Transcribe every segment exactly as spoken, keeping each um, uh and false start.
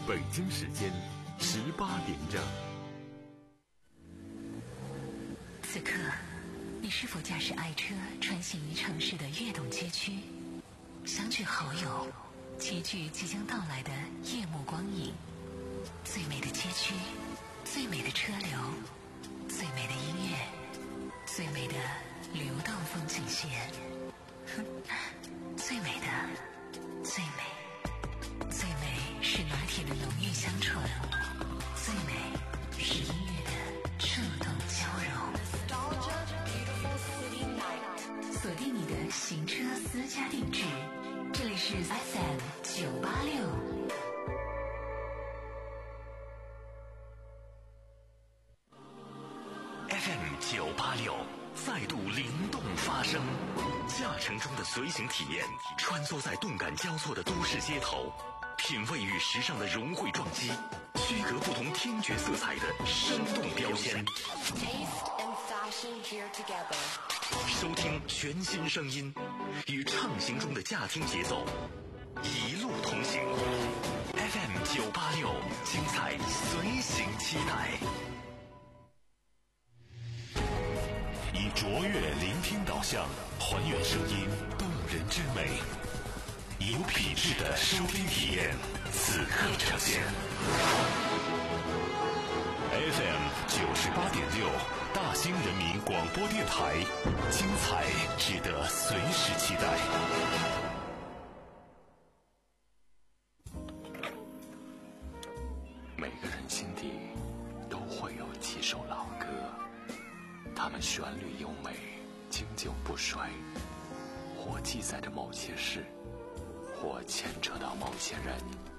北京时间十八点整。 此刻，你是否驾驶爱车穿行于城市的跃动街区，相聚好友，齐聚即将到来的夜幕光影？最美的街区，最美的车流，最美的音乐，最美的流动风景线，最美的，最美，最美是拿铁的浓郁香醇，最美是音乐的触动交融。锁定你的行车私家定制，这里是 F M 九八六。 F M 九八六再度灵动发声，驾乘中的随行体验，穿梭在动感交错的都市街头，品味与时尚的融汇撞击，区隔不同听觉色彩的生动标签。收听全新声音，与畅行中的驾听节奏，一路同行。F M 九八六，精彩随行期待。以卓越聆听导向，还原声音动人之美，以有品质的收听体验，此刻呈现。F M 九十八点六，大兴人民广播电台，精彩值得随时期待。每个人心底都会有几首老歌，它们旋律优美，经久不衰，或记载着某些事，或牵扯到某些人。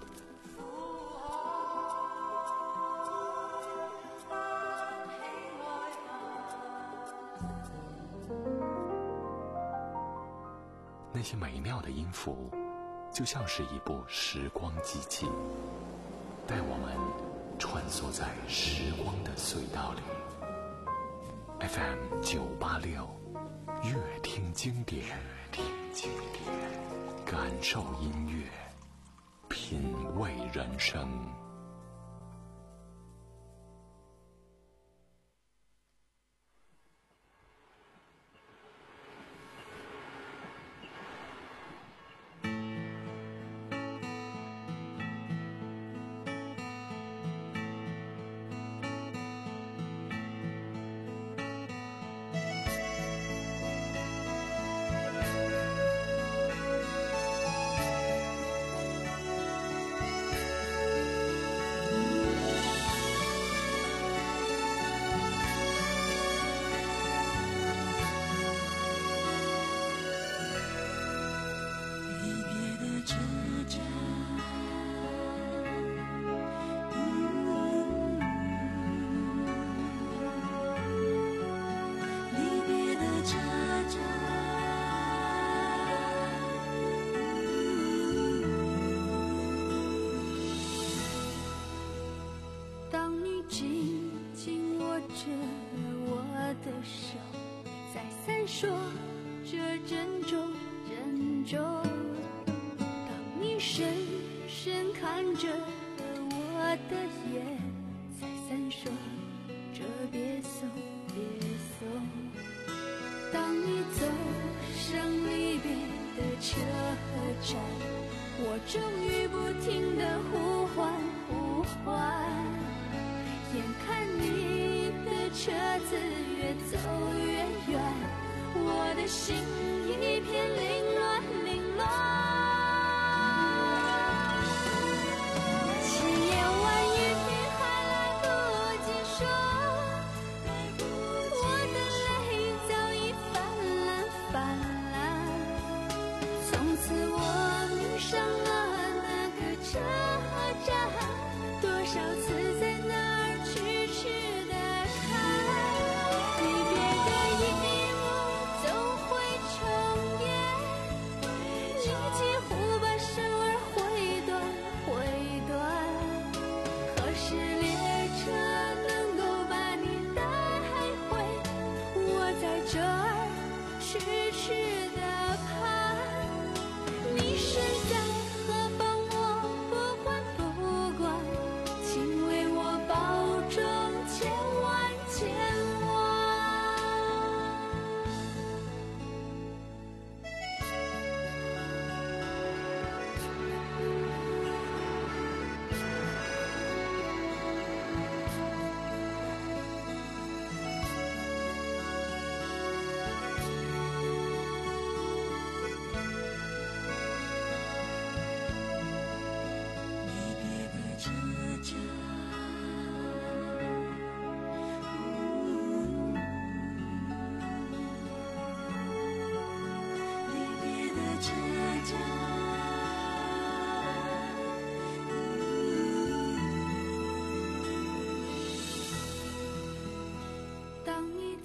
那些美妙的音符，就像是一部时光机器，带我们穿梭在时光的隧道里。F M 九八六，乐听经典，乐听经典，感受音乐，品味人生。 你身在何方，我不管不管。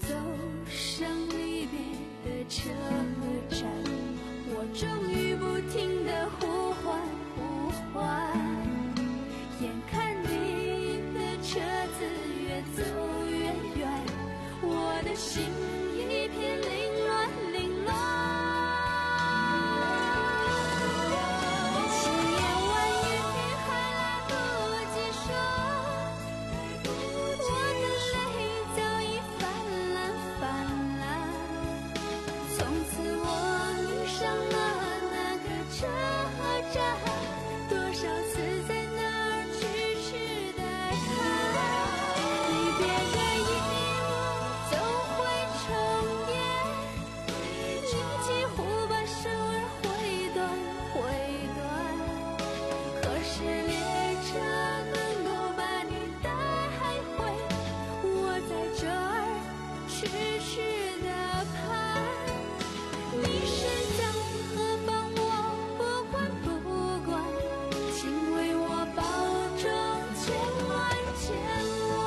走上离别的车站，我终于不停地呼唤呼唤，眼看你的车子越走越远，我的心一片凌乱凌乱。千言万语还来不及说，我的泪早已泛滥泛滥。从此我迷上了那个车站，多少次在那儿痴痴地看，离别的一幕总会重演，你几乎把手儿挥断挥断，可是列车能够把你带回，我在这儿痴痴地盼，你身在何方我不管不管，请为我保重千万千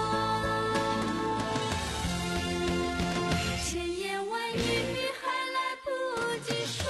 万。千言万语还来不及说，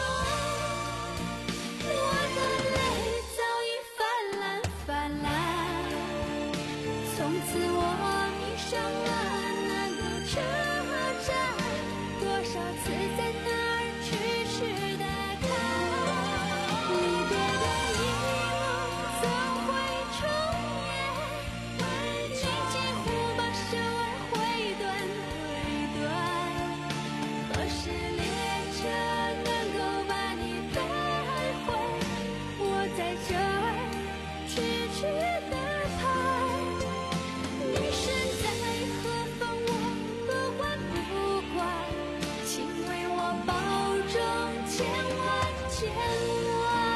我的泪早已泛滥泛滥。从此我迷上了那个车站，多少次在那儿痴痴地看，离别的一幕总会重演，你几乎把手儿挥断挥断，可是列车能够把你带回，我在这儿痴痴地盼，你身在何方我不管不管，请为我保重千万千万。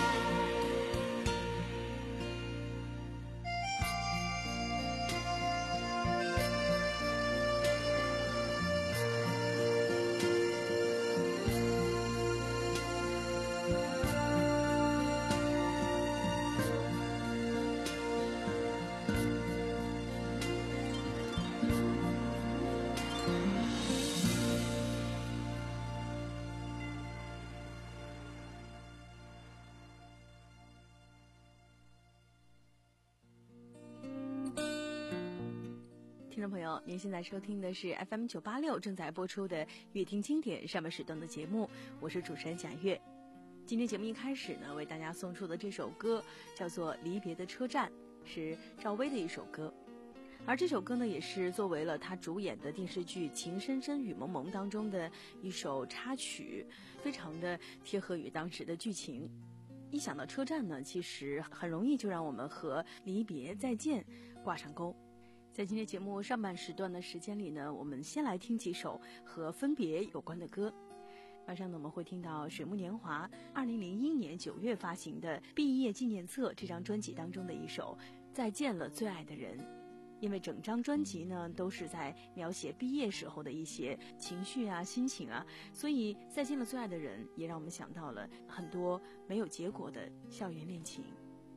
听众朋友，您现在收听的是 F M 九八六正在播出的乐听经典上半时段的节目，我是主持人贾月。今天节目一开始呢，为大家送出的这首歌叫做《离别的车站》，是赵薇的一首歌。而这首歌呢，也是作为了她主演的电视剧《情深深雨蒙蒙》当中的一首插曲，非常的贴合于当时的剧情。一想到车站呢，其实很容易就让我们和离别再见挂上钩。在今天节目上半时段的时间里呢，我们先来听几首和分别有关的歌。马上呢，我们会听到水木年华二零零一年九月发行的《毕业纪念册》这张专辑当中的一首《再见了最爱的人》。因为整张专辑呢都是在描写毕业时候的一些情绪啊、心情啊，所以《再见了最爱的人》也让我们想到了很多没有结果的校园恋情。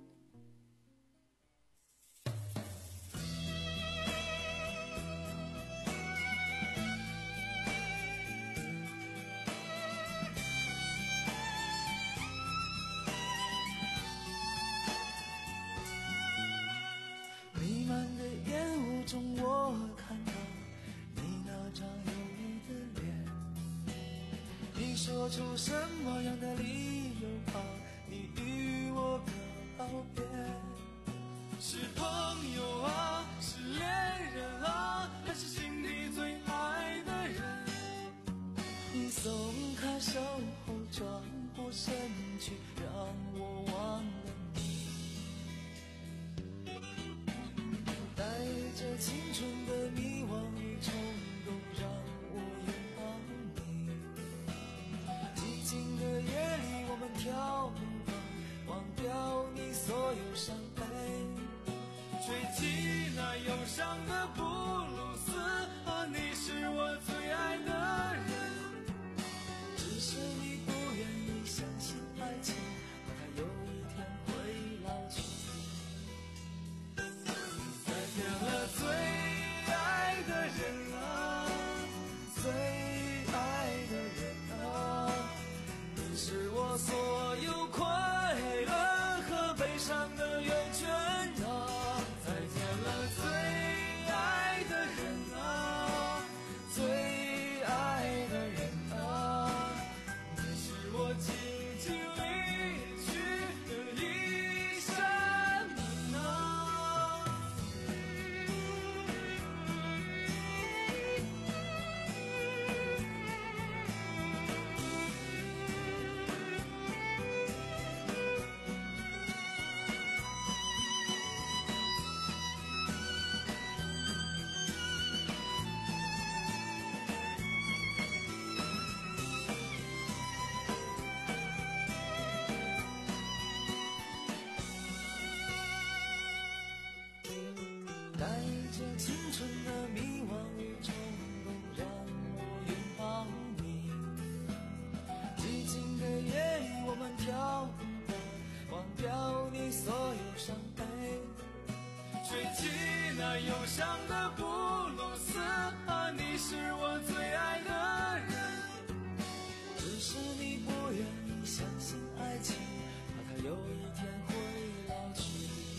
弥漫的烟雾中，我看到你那张忧郁的脸。你说出什么样的理由吧？你与我的告别，是朋友啊，是恋人啊，还是心底最爱的人？你松开手后转过身去，让我忘了你。带着青春的迷惘与冲动，让我拥抱你。寂静的夜里，我们跳舞吧，忘掉你所有伤悲，吹起那忧伤的布鲁斯。啊，你是我最爱的人，只是你不愿意相信爱情，它有一天会老去。再见了最爱的人啊， 忧伤的布鲁斯啊，你是我最爱的人。只是你不愿意相信爱情，怕它有一天会老去。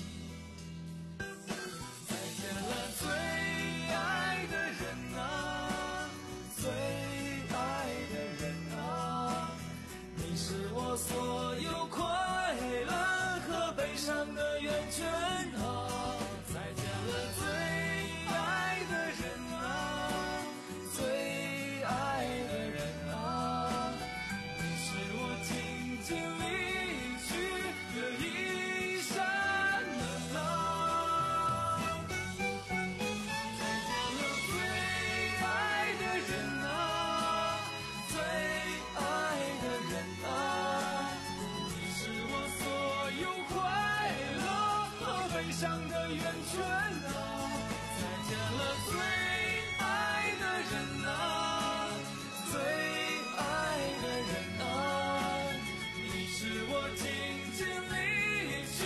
再见了最爱的人啊，最爱的人啊，你是我所有快乐和悲伤的源泉啊。再见了最爱的人啊，最爱的人啊，你是我静静离去的一扇门啊。再见了最爱的人啊，最爱的人啊，你是我所有快乐和悲伤的源泉啊。再见了最爱的人啊，最爱的人啊，你是我静静离去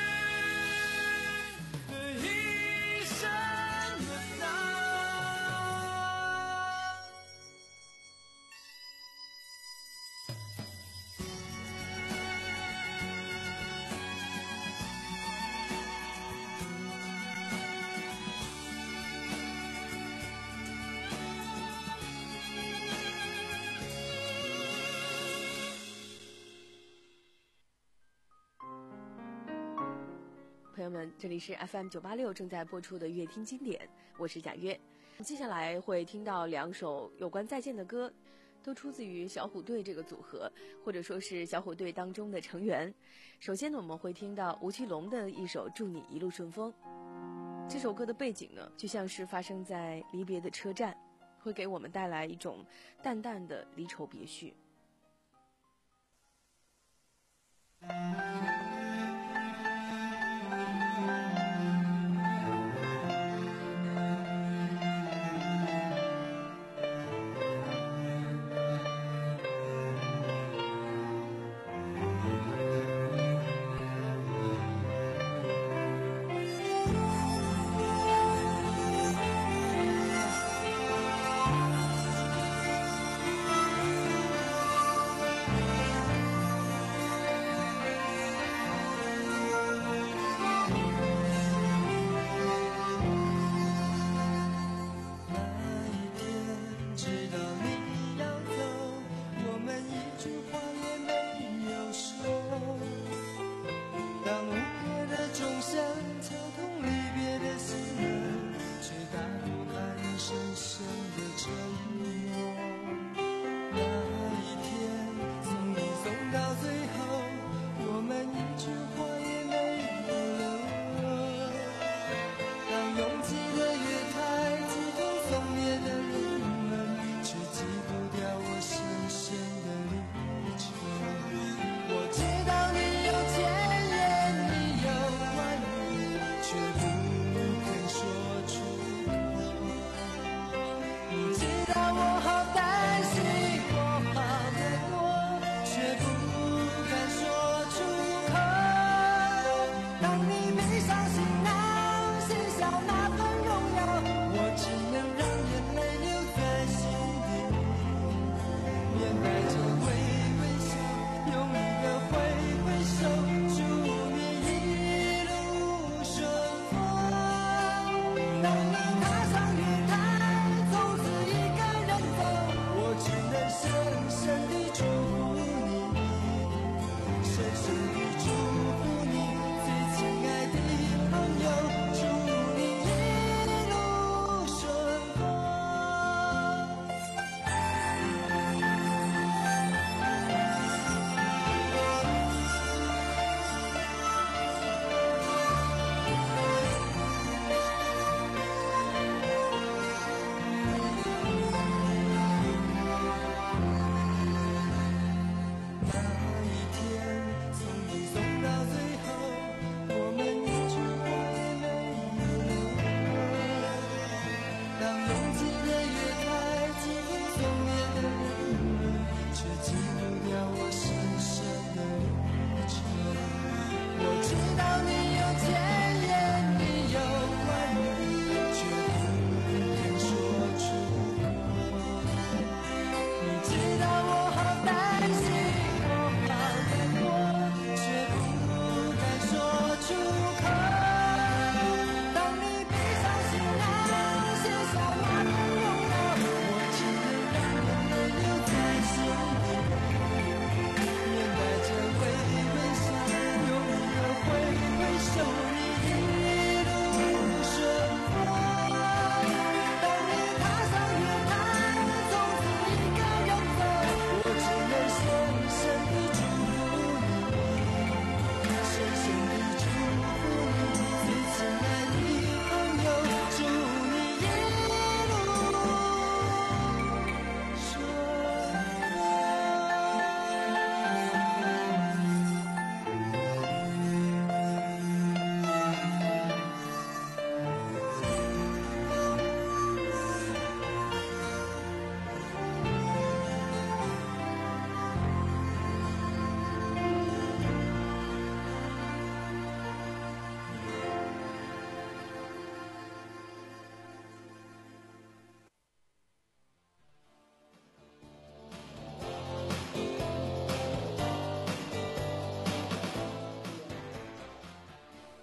的一扇门啊。 朋友们，这里是 F M 九八六正在播出的乐听经典，我是贾月。接下来会听到两首有关再见的歌，都出自于小虎队这个组合，或者说是小虎队当中的成员。首先呢，我们会听到吴奇隆的一首《祝你一路顺风》。这首歌的背景呢，就像是发生在离别的车站，会给我们带来一种淡淡的离愁别绪。 再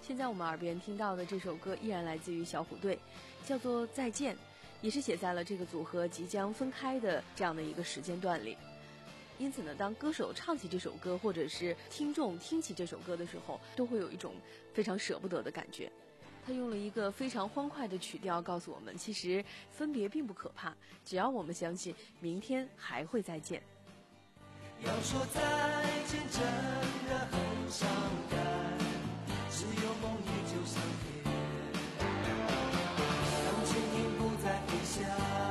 现在我们耳边听到的这首歌依然来自于小虎队，叫做《再见》，也是写在了这个组合即将分开的这样的一个时间段里。因此呢，当歌手唱起这首歌，或者是听众听起这首歌的时候，都会有一种非常舍不得的感觉。他用了一个非常欢快的曲调告诉我们，其实分别并不可怕，只要我们相信明天还会再见。 要说再见真的很伤感，只有梦依旧相贴。当蜻蜓不再飞翔，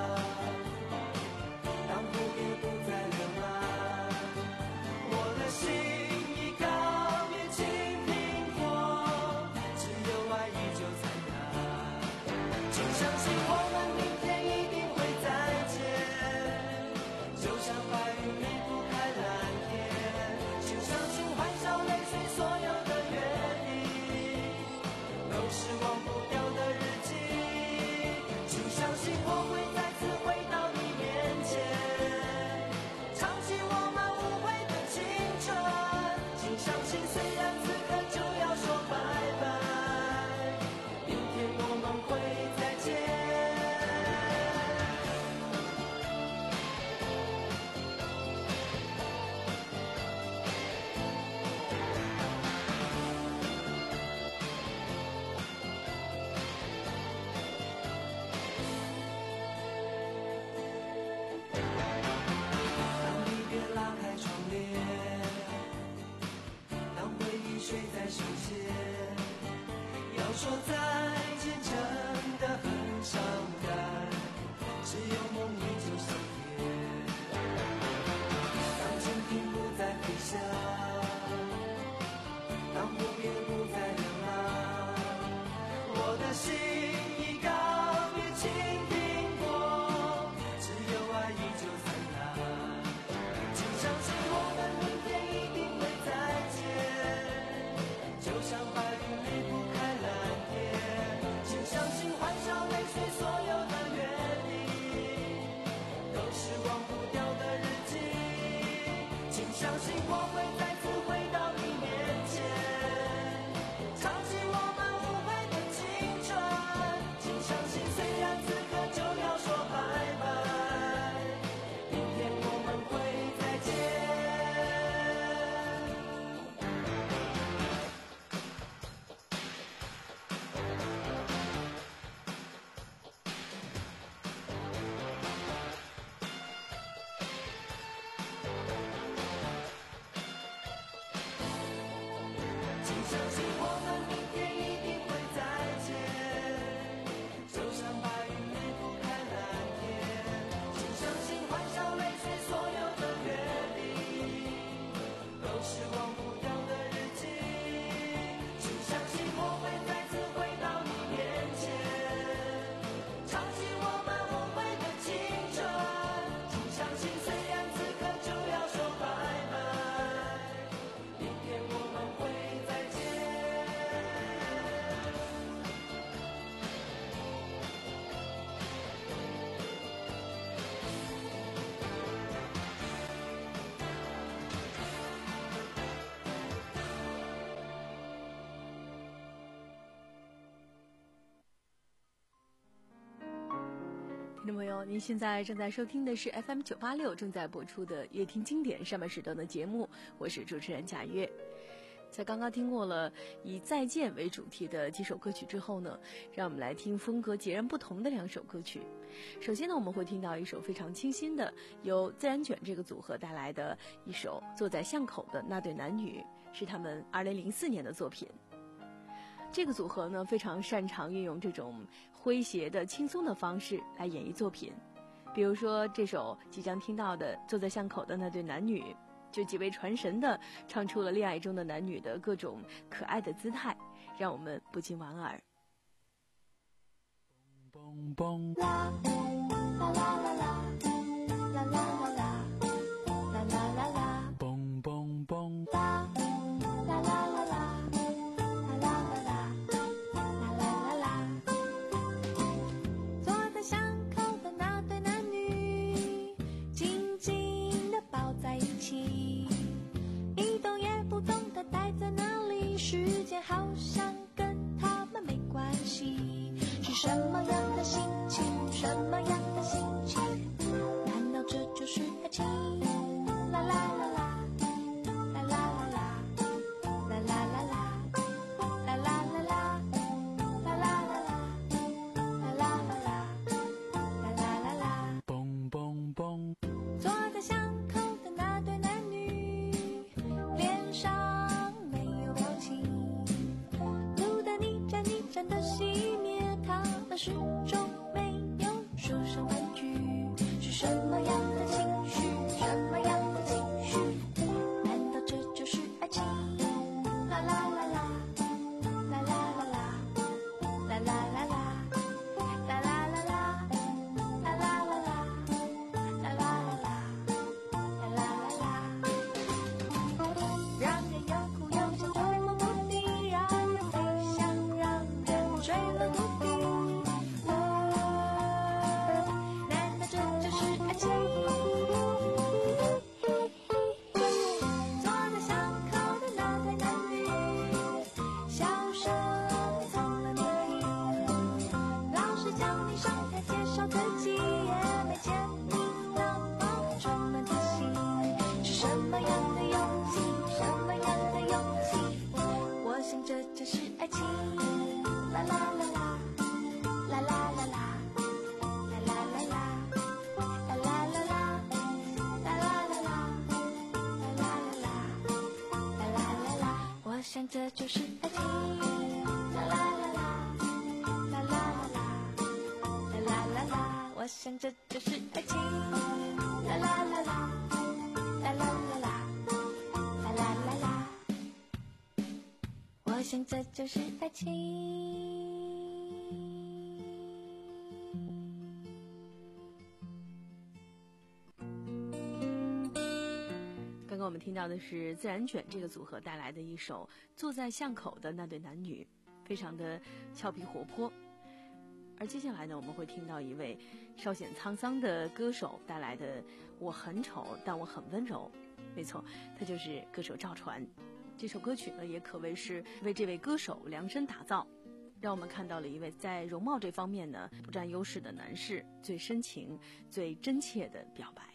当蝴蝶不再流浪，我的心已告别青苹果，只有爱依旧灿烂。就相信我们明天一定会再见，就像白云离不开蓝天，请相信欢笑泪水所有的约定都是忘不掉的日记，请相信我会再次回到你面前，唱起我们无悔的青春，请相信虽然此刻就要说拜拜，明天我们会再见。当离别拉开窗帘，当回忆睡在手间，要说再见真的很伤感，只有梦依旧相贴。当蜻蜓不再飞翔，当蝴蝶不再流浪，我的心已告别青苹果，只有爱依旧灿烂。请相信我们明天一定会再见，就像白云离不开蓝天，请相信欢笑泪水所有的约定都是忘不掉的日记，请相信我会再次回到你面前，唱起我们无悔的青春，请相信虽然此刻就要说拜拜，明天我们会再见。请相信我们明天一定会再见，就像白云离不开蓝天，请相信欢笑泪水所有的约定都是忘不掉的日记，请相信我会再次回到你面前，唱起我们无悔的青春，请相信虽然此刻就要说拜拜，明天我们会再见。 听众朋友，您现在正在收听的是 F M 九八六正在播出的乐听经典上半时段的节目，我是主持人贾月。在刚刚听过了以再见为主题的几首歌曲之后呢，让我们来听风格截然不同的两首歌曲。首先呢，我们会听到一首非常清新的，由自然卷这个组合带来的一首《坐在巷口的那对男女》，是他们二零零四年的作品。这个组合呢，非常擅长运用这种诙谐的轻松的方式来演绎作品，比如说这首即将听到的《坐在巷口的那对男女》，就极为传神的唱出了恋爱中的男女的各种可爱的姿态，让我们不禁莞尔。 蹦蹦啦啦啦啦啦啦啦啦啦啦啦啦啦， 蹦蹦蹦啦啦啦啦啦啦啦啦啦啦啦啦，坐在巷口的那对男女，紧紧地抱在一起，一动也不动地待在那里，时间好像跟什么样的心情？什么样的心情？难道这就是爱情？啦啦啦啦，啦啦啦啦，啦啦啦啦，啦啦啦啦，啦啦啦啦，啦啦啦啦，啦啦啦啦， 嘣嘣嘣。 坐在巷口的那对男女，脸上没有表情，路灯一盏一盏的熄灭，他们始终没有说上半句。是什么样的情绪？什么样的情绪？难道这就是爱情？啦啦啦啦，啦啦啦啦，啦啦啦啦，啦啦啦啦，啦啦啦啦，啦啦啦啦，啦啦啦啦。让人又哭又笑，捉摸不定，让人飞翔，让人坠落谷底。哦，难道这就是爱情？坐在巷口的那对男女，笑声从来没停。老师叫你上台介绍自己，也没见你那么充满自信。是什么样的勇气？什么样的勇气？我想这就是爱情。啦啦啦啦，啦啦啦啦，啦啦啦啦，啦啦啦啦，啦啦啦啦，啦啦啦啦，啦啦啦啦。我想这就是爱情。啦啦啦啦，啦啦啦啦，啦啦啦啦。我想这就是爱情。啦啦啦啦，啦啦啦啦，啦啦啦啦。我想这就是爱情。 刚刚我们听到的是自然卷这个组合带来的一首《坐在巷口的那对男女》，非常的俏皮活泼。而接下来呢，我们会听到一位稍显沧桑的歌手带来的《我很丑，但我很温柔》。没错，他就是歌手赵传。这首歌曲呢，也可谓是为这位歌手量身打造，让我们看到了一位在容貌这方面呢不占优势的男士最深情、最真切的表白。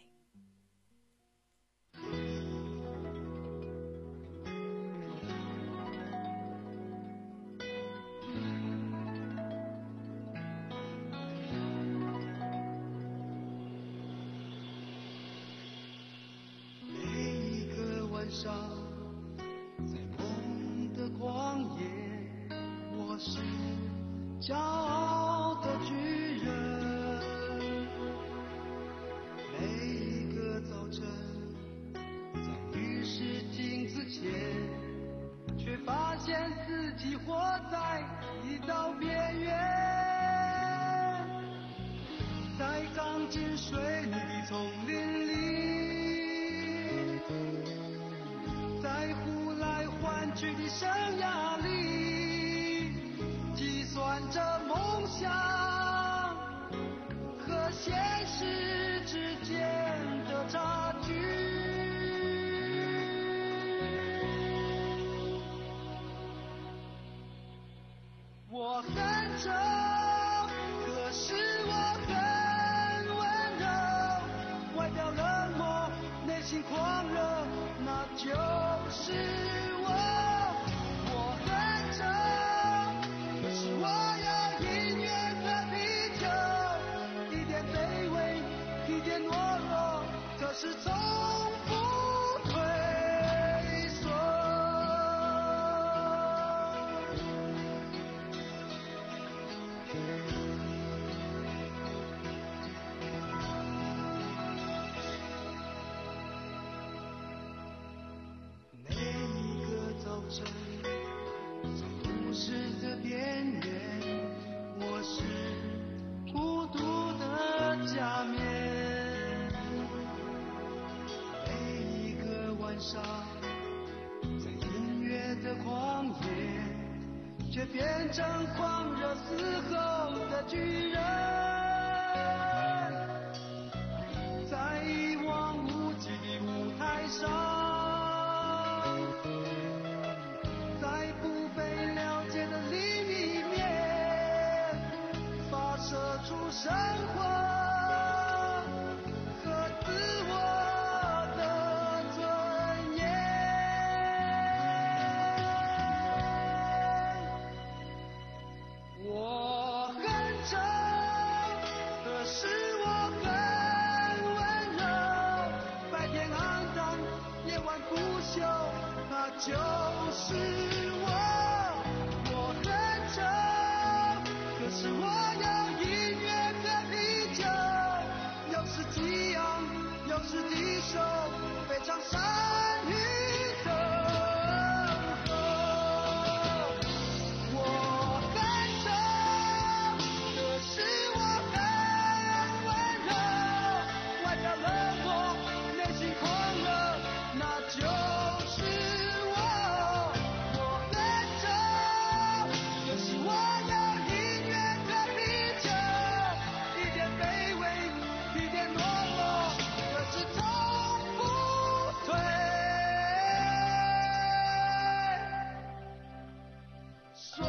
上，在梦的旷野，我是骄傲的巨人。每一个早晨，在浴室镜子前，却发现自己活在一道边缘，在钢筋水泥的丛林里。在呼来唤去的生涯里，计算着梦想和现实之间的差距。我很丑，可是我很温柔，外表冷漠，内心狂热，那就是我。我很丑，可是我有音乐和啤酒，一点卑微，一点懦弱，可是从不退缩。每一个早晨，在都市的边缘，我是孤独的假面。每一个晚上，在音乐的旷野，却变成狂热嘶吼的巨人。在一望无际的舞台上，在不被了解的另一面， 生活和自我的尊严。我很丑，可是我很温柔，白天肮脏，夜晚不朽，那就是我。我很丑，可是我有音乐和啤酒，有时激昂，有时低收，非常善于走。我很丑，可是我很温柔，外表冷漠，内心狂热，那就是我。我很丑，可是我有音乐和啤酒，一点卑微，一点懦弱，可是从不退缩。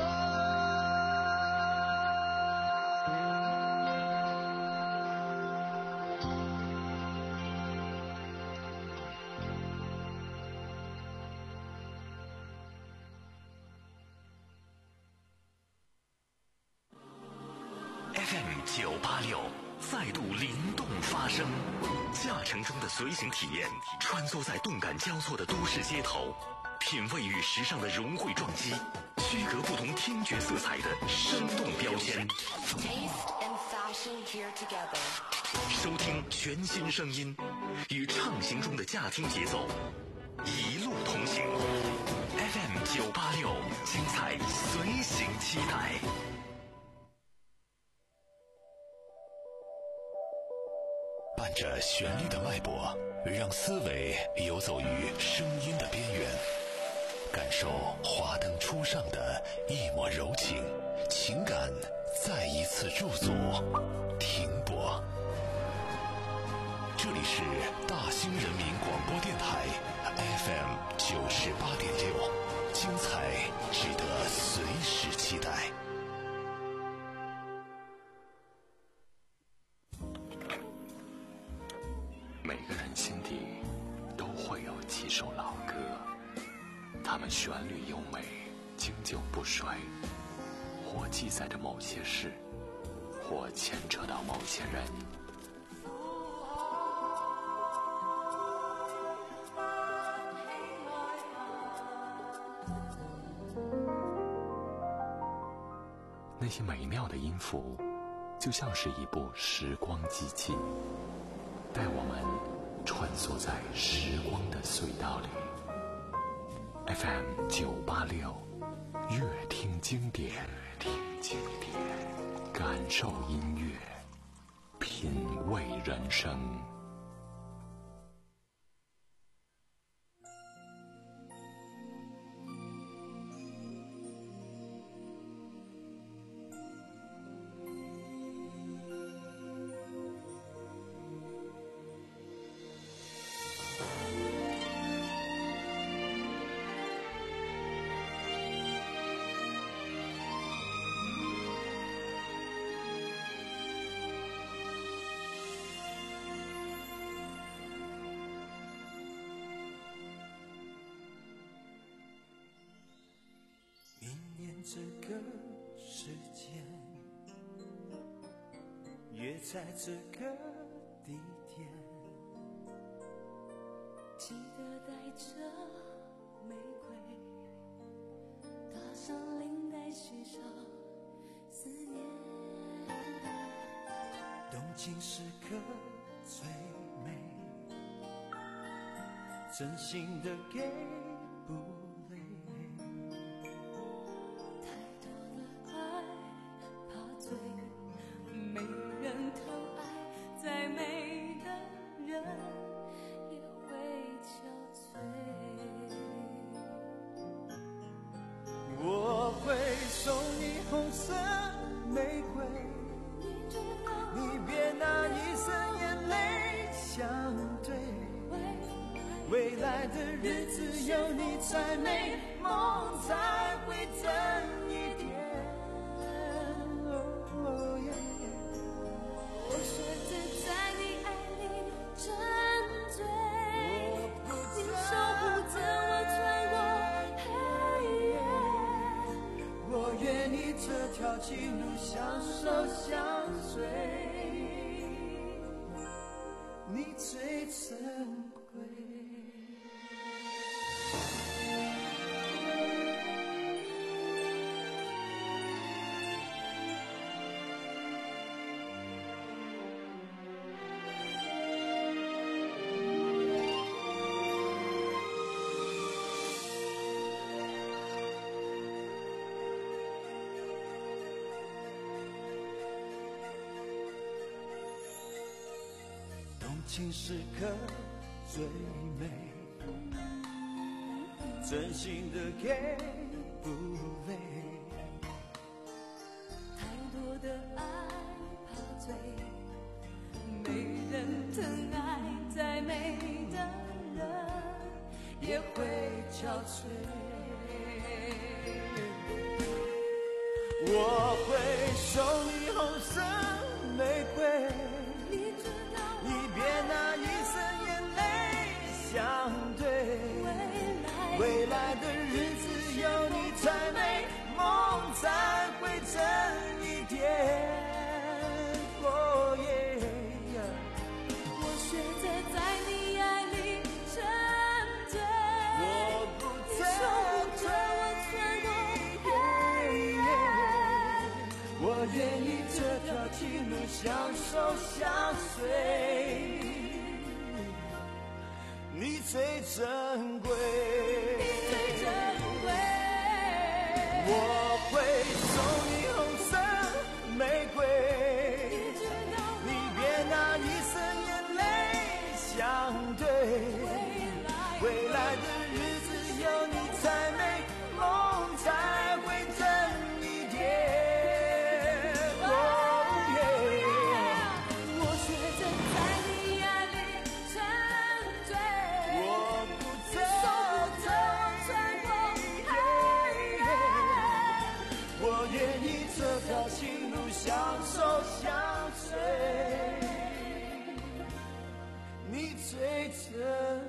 F M 九八六再度灵动发声，驾乘中的随行体验，穿梭在动感交错的都市街头，品味与时尚的融汇撞击，区隔不同听觉色彩的生动标签。 Taste and fashion here together. 收听全新声音，与畅行中的驾听节奏，一路同行。F M 九八六，精彩随行期待。 伴着旋律的脉搏，让思维游走于声音的边缘，感受华灯初上的一抹柔情，情感再一次驻足停泊。这里是大兴人民广播电台 F M 九十八点六，精彩值得随时期待。 每个人心底都会有几首老歌，它们旋律优美，经久不衰，或记载着某些事，或牵扯到某些人。那些美妙的音符，就像是一部时光机器，带我们穿梭在时光的隧道里。F M 九八六，乐听经典，听经典，感受音乐，品味人生。 这个时间，约在这个地点， 记得带着玫瑰，搭上领带，携手思念。 动情时刻最美，真心的给不累。 没人疼爱，再美的人也会憔悴。 我会送你红色玫瑰，你别拿一生眼泪相对。未来的日子有你才美，梦才会真一点。 这条情路相守相随，你最珍贵。情时刻最美，真心的给不累， 太多的爱怕醉，没人疼爱，再美的人也会憔悴。 我会送你红色玫瑰，你别拿一生眼泪相对，未来的日子有你才美，梦才会真一点。哦耶， 我学着在你爱里沉醉， 我不你守护着我穿过黑夜， 我愿意这条情路相守相随，你最珍贵， 你最珍贵。 我会送你红色玫瑰，你别拿一生眼泪相对，未来的日子有你才美，梦才会真一点。情路相守相随，你最珍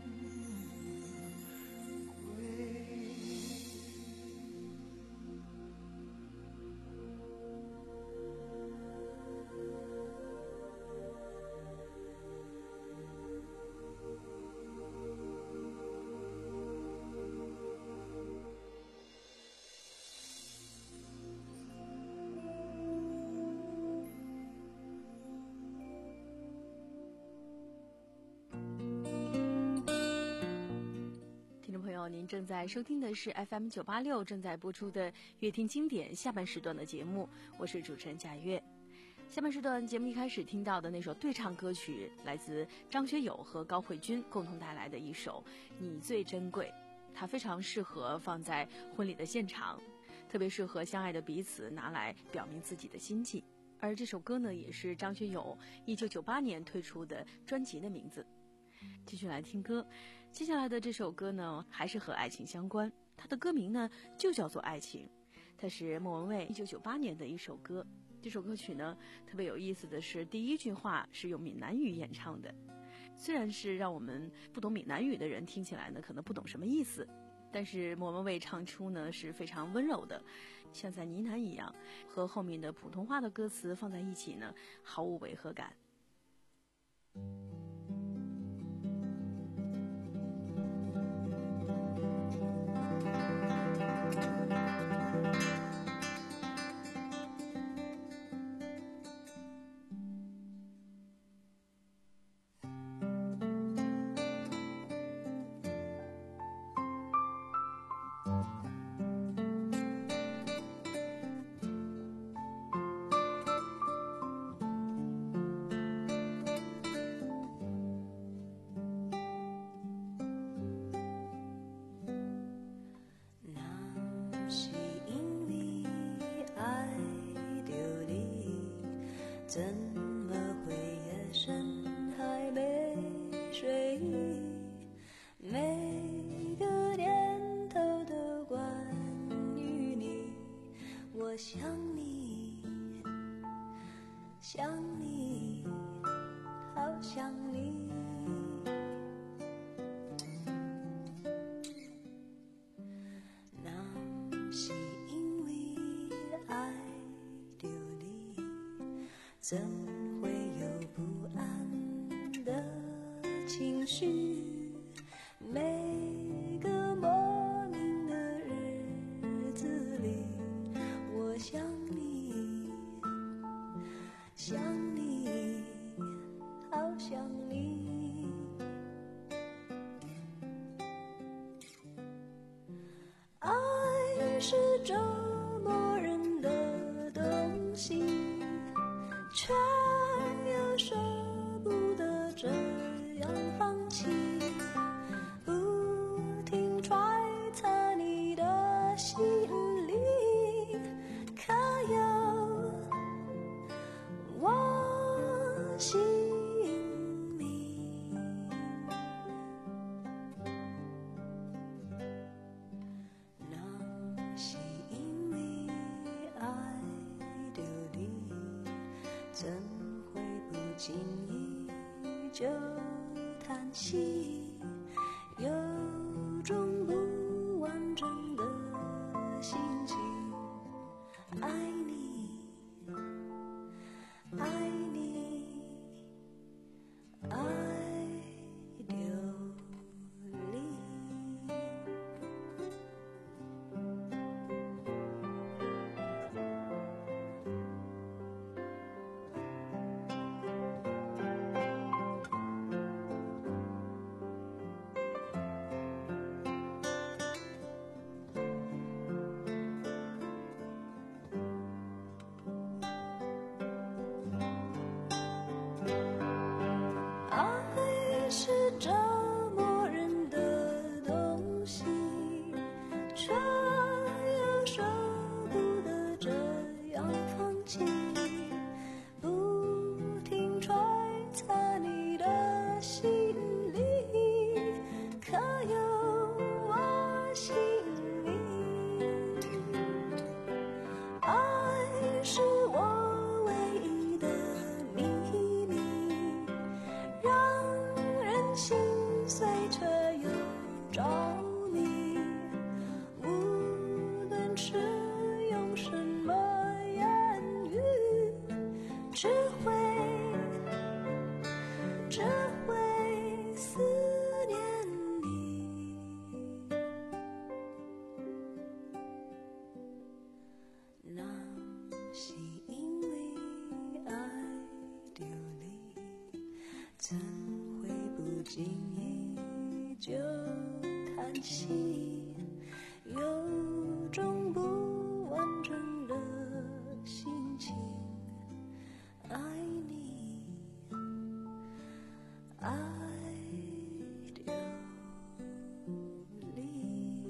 贵。 您正在收听的是 F M 九八六正在播出的乐听经典下半时段的节目，我是主持人贾月。下半时段节目一开始听到的那首对唱歌曲，来自张学友和高慧君共同带来的一首《你最珍贵》，它非常适合放在婚礼的现场，特别适合相爱的彼此拿来表明自己的心迹。而这首歌呢，也是张学友一九九八年推出的专辑的名字。继续来听歌，接下来的这首歌呢，还是和爱情相关，它的歌名呢就叫做《爱情》，它是莫文蔚一九九八年的一首歌。这首歌曲呢，特别有意思的是，第一句话是用闽南语演唱的，虽然是让我们不懂闽南语的人听起来呢，可能不懂什么意思，但是莫文蔚唱出呢是非常温柔的，像在呢喃一样，和后面的普通话的歌词放在一起呢，毫无违和感。 怎么会夜深还没睡？每个念头都关于你，我想你，想你，好想你。那是因为爱怎会有不安的情绪？每个莫名的日子里，我想你，想你，好想你。爱是折磨人的东西，却又舍不得这样放弃，不停揣测你的心里，可有我心里？那是因为爱丢你，怎会不经意就叹息，有种不完整的心情。爱你，爱你，爱丢你。爱是折磨人的东西，却又舍不得这样放弃，不停揣测你的心里，可有我心里？爱是我唯一的秘密，让人心碎却又着迷，无论是用什么言语，只会只会思念你。那是因为爱丢你，怎会不经意就叹息，有种不完整的心情。爱你，爱丢你。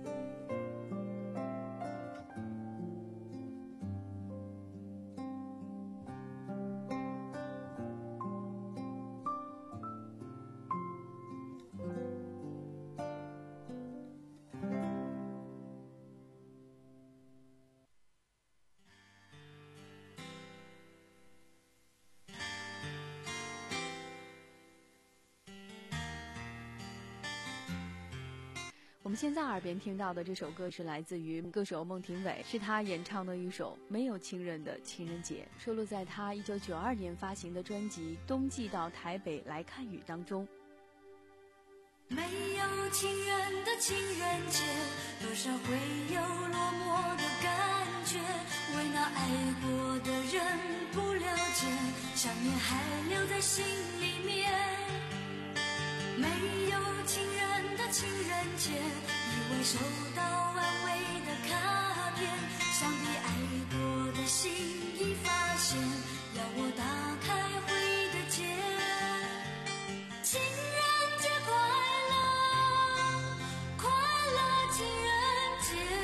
我们现在耳边听到的这首歌是来自于歌手孟庭苇，是她演唱的一首没有情人的情人节，收录在她一九九二年发行的专辑《冬季到台北来看雨》当中。 没有情人的情人节，多少会有落寞的感觉，为那爱过的人不了解，想念还留在心里面。没有情人的情人节，以为收到安慰的卡片，想必爱过的心已发现，要我打开回忆的结。情人节快乐，快乐情人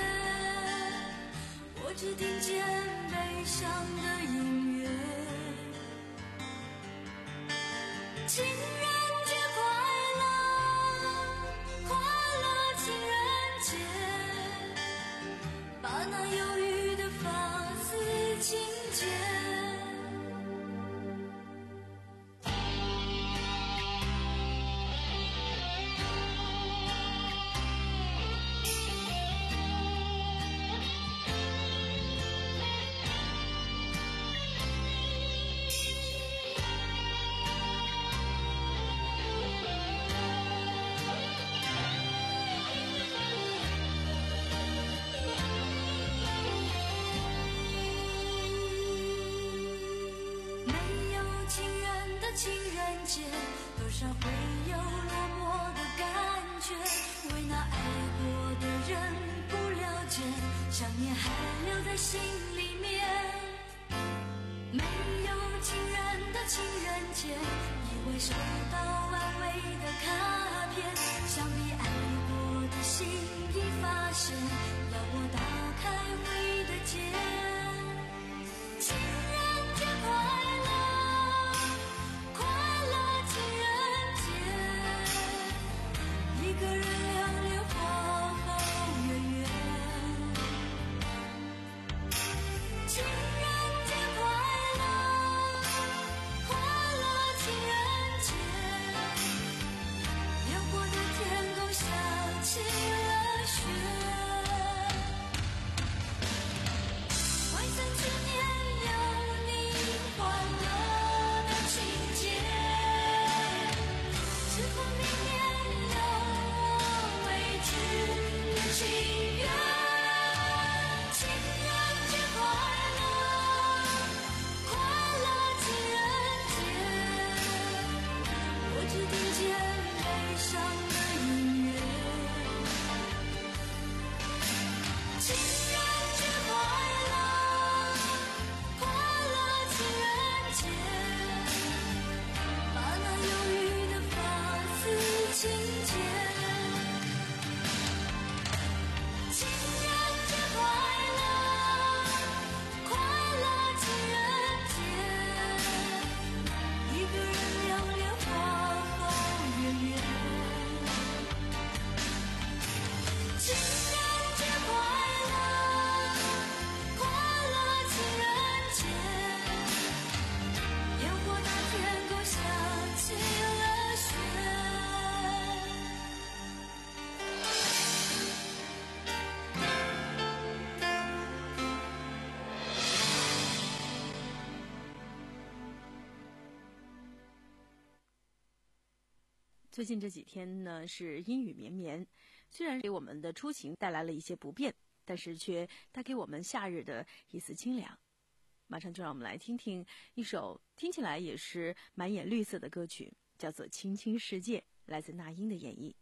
节，我只听见悲伤的音乐。情人节快乐，快乐情人节，把那忧郁的发丝轻解。 界，多少会有落寞的感觉，为那爱过的人不了解，想念还留在心里面。没有情人的情人节，以为收到安慰的卡片，想必爱过的心已发现，要我打开回忆的结。情人节快乐，快乐情人节，一个人两脸花好月圆。情人节快乐，快乐情人节，烟火的天空下起了雪。万象之年有你欢乐的情节，是否明年有我未知的情缘。情人节快乐，快乐情人节，我只听见悲伤的音乐。情人节快乐，快乐情人节，把那忧郁的发丝轻解。情人节快乐，快乐情人节，一个人两脸花好月圆。情人节快乐，快乐情人节，烟火大天空下起了雪。 最近这几天呢是阴雨绵绵，虽然给我们的出行带来了一些不便，但是却带给我们夏日的一丝清凉。马上就让我们来听听一首听起来也是满眼绿色的歌曲，叫做《青青世界》，来自那英的演绎。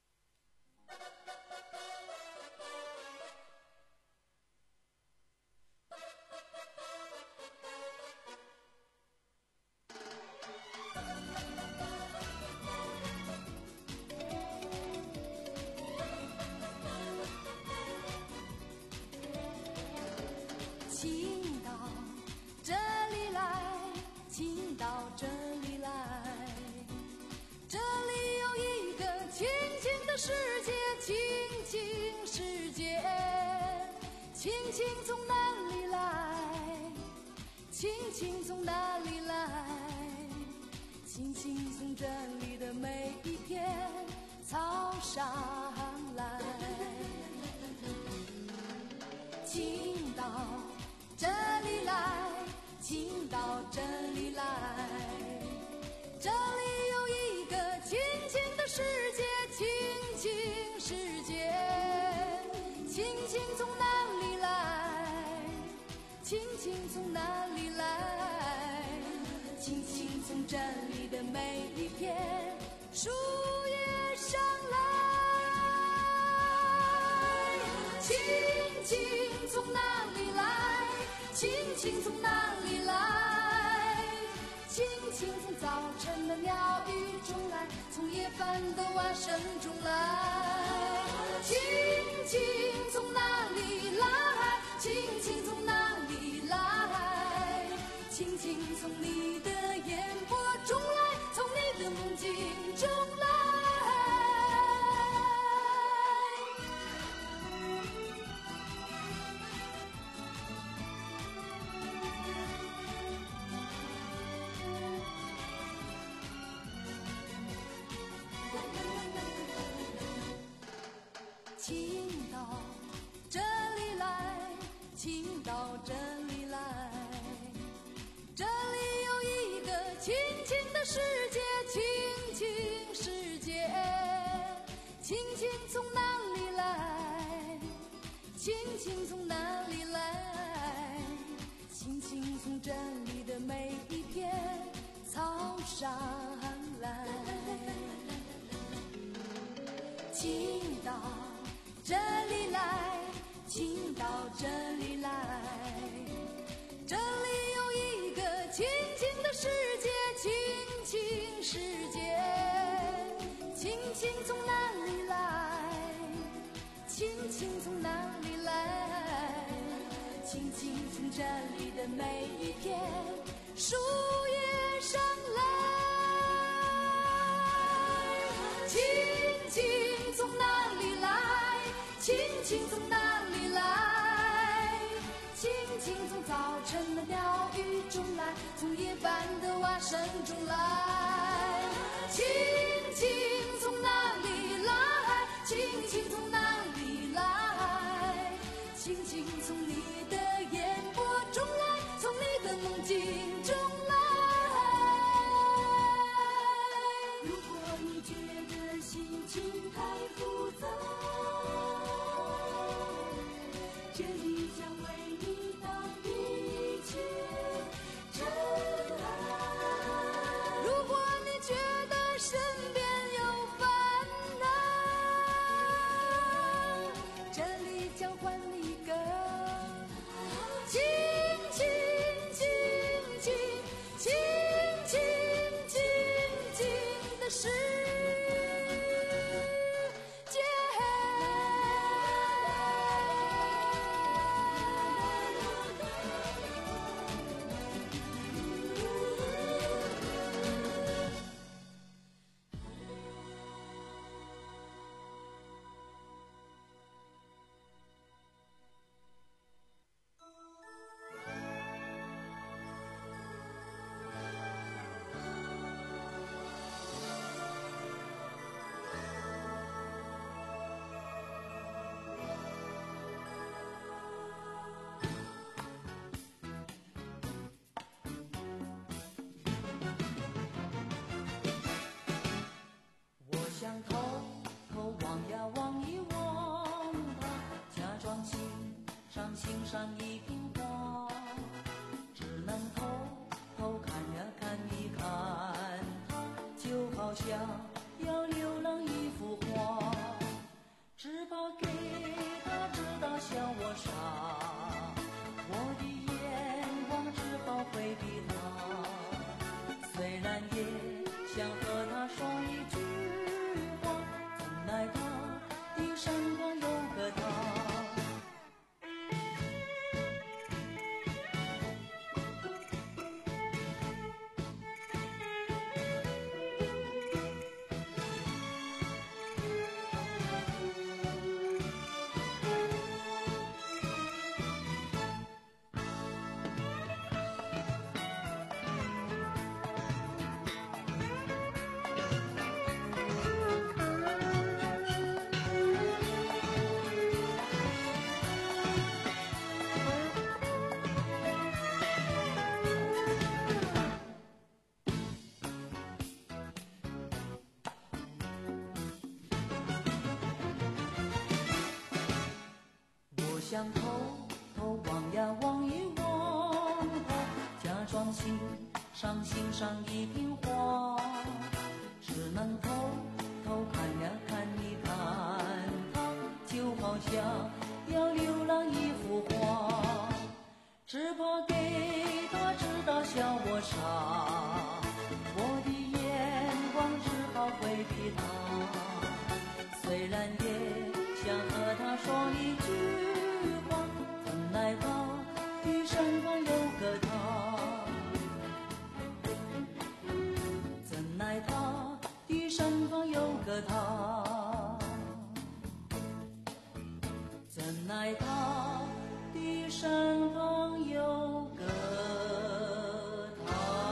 请到这里来，请到这里来，这里有一个清清的世界，清清世界，青青从哪里来？青青从哪里来？青青从这里的每一片草上来。请到这里来，请到这里来，这里有一个清清的世界，清清世界，青青从哪里来？青青从哪里来？青青从这里的每一片树叶上来。青青从哪里来？青青从哪里来？青青从早晨的鸟语中来，从夜饭的蛙声中来。青青从哪里来？青青从哪里来？青青从你的眼波中来，从你的梦境中来。请到这里来，请到这里来，这里有一个清清的世界，清清世界，青青从哪里来？青青从哪里来？青青从这里的每一片草上请到这里来，请到这里来，这里有一个亲亲的世界，亲亲世界，亲亲从哪里来？亲亲从哪里来？亲亲从这里的每一片树叶上来。亲亲从哪里来？亲亲从哪里来？亲亲从早晨的鸟语中来，从夜半的蛙声中来。亲亲从哪里来？亲亲从哪里来？亲亲从你的眼波中来，从你的梦境中来。如果你觉得心情太复杂，这里将为你当一切真爱。如果你觉得身边有烦恼，这里交换一个亲亲亲亲亲亲亲亲的世界。我想偷偷望呀望一望他，假装欣赏欣赏一瓶花，只能偷偷看呀看一看他，就好像要流浪一幅画，只怕给他知道笑我傻，我的眼光只好回避他，虽然也想和他说一句话，怎奈他的闪光有个他。我想偷偷望呀望一望他，假装欣赏欣赏一瓶花，只能偷偷看呀看一看他，就好像要流浪一幅画，只怕给他知道笑我傻，我的眼光只好回避他，虽然也想和他说一句话，怎奈他的身旁有个他，怎奈他的身旁有个他，怎奈他的身旁有个他。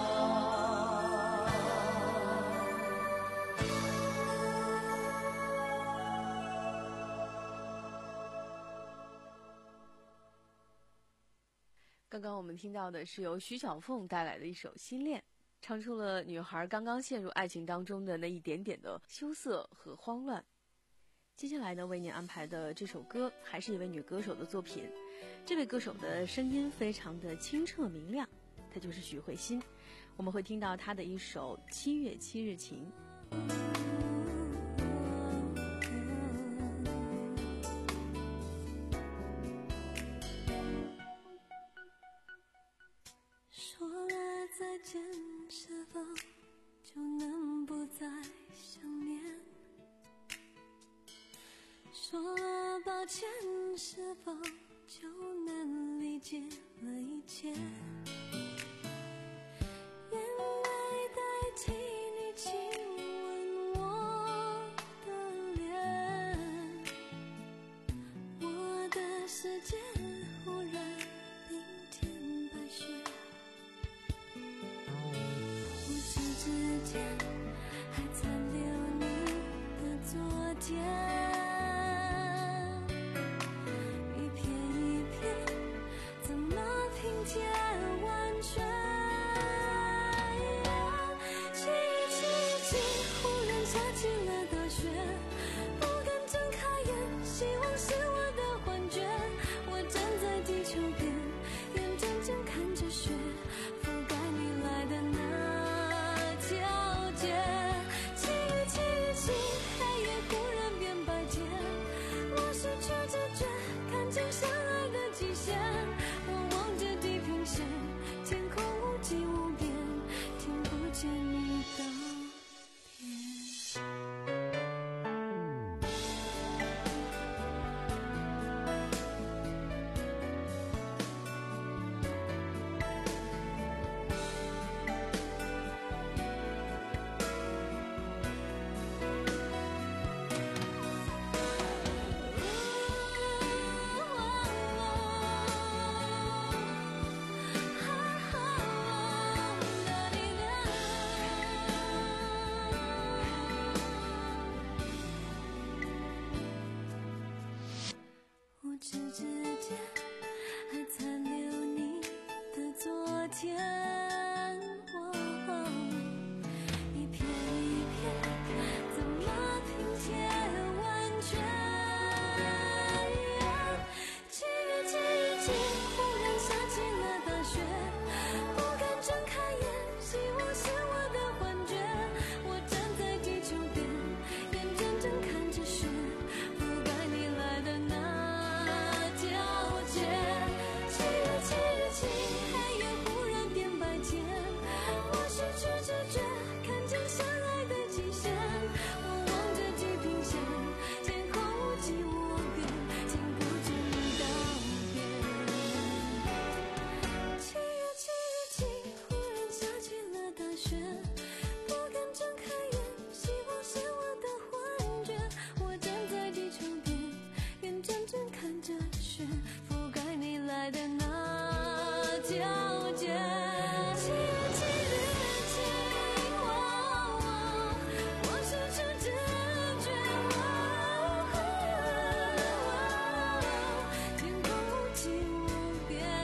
刚刚我们听到的是由徐小凤带来的一首《心恋》，唱出了女孩刚刚陷入爱情当中的那一点点的羞涩和慌乱。接下来呢，为您安排的这首歌还是一位女歌手的作品，这位歌手的声音非常的清澈明亮，她就是许慧欣。我们会听到她的一首《七月七日晴》。 完全。七月七日起，忽然下起了大雪，不敢睁开眼，希望是我的幻觉。我站在地球边，眼睁睁看着雪覆盖你来的那条街。七月七日起，黑夜忽然变白天，我失去知觉，看见相爱的极限。我望着地平线，天空无际无边，听不见你的无知之间，还残留你的昨天。哦，一片一片，怎么拼贴完全？七月七日起，忽然下起了大雪，不敢睁开眼，希望是我的幻觉。我站在地球边，眼睁睁看着雪覆盖你来的那条街。七月七日起，黑夜忽然变白天，我失去知觉，看见相爱的极限。我望着地平线，天空无际无边，听不见你道别。七月七日起，忽然下起了大雪，不敢睁开眼，希望是我的幻觉。我站在地球边，眼睁睁看着雪覆盖你来的那条街。七月七日起，我失去知觉，天空无际无边。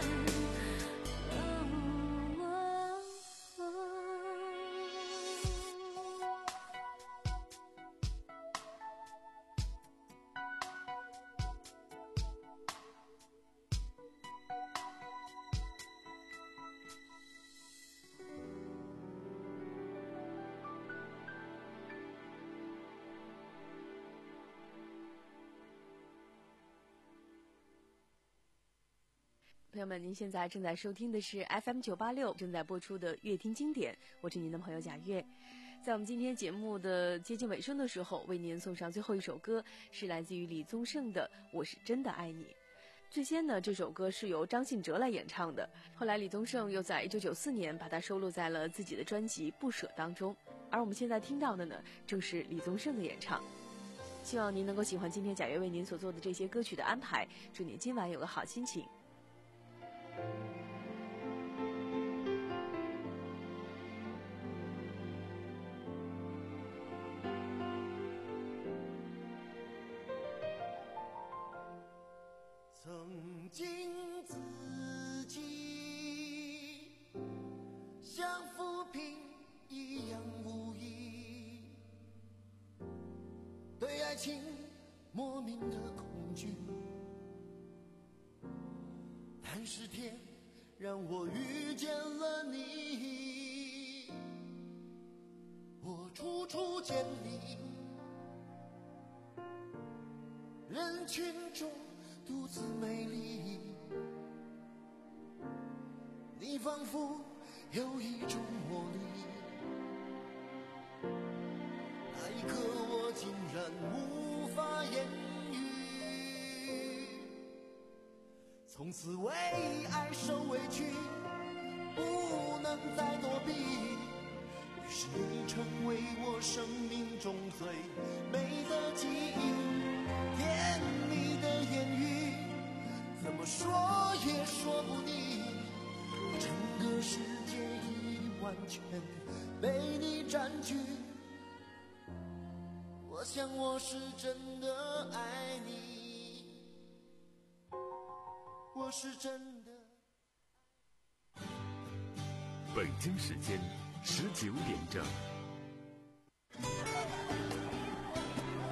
朋友们，您现在正在收听的是 F M 九八六正在播出的乐听经典，我是您的朋友贾月。在我们今天节目的接近尾声的时候，为您送上最后一首歌，是来自于李宗盛的《我是真的爱你》。最先呢，这首歌是由张信哲来演唱的，后来李宗盛又在一九九四年把它收录在了自己的专辑《不舍》当中。而我们现在听到的呢，正是李宗盛的演唱。希望您能够喜欢今天贾月为您所做的这些歌曲的安排，祝您今晚有个好心情。 曾经自己像浮萍一样无依，对爱情莫名的恐惧，但是天让我遇见了你，我处处见你，人群中独自美丽，你仿佛有一种魔力，那一刻我竟然无法言语，从此为爱受委屈，不能再躲避，于是你成为我生命中最美的记忆，甜蜜的言语怎么说也说不腻，整个世界已完全被你占据，我想我是真的爱你，我是真的。 北京时间十九点整。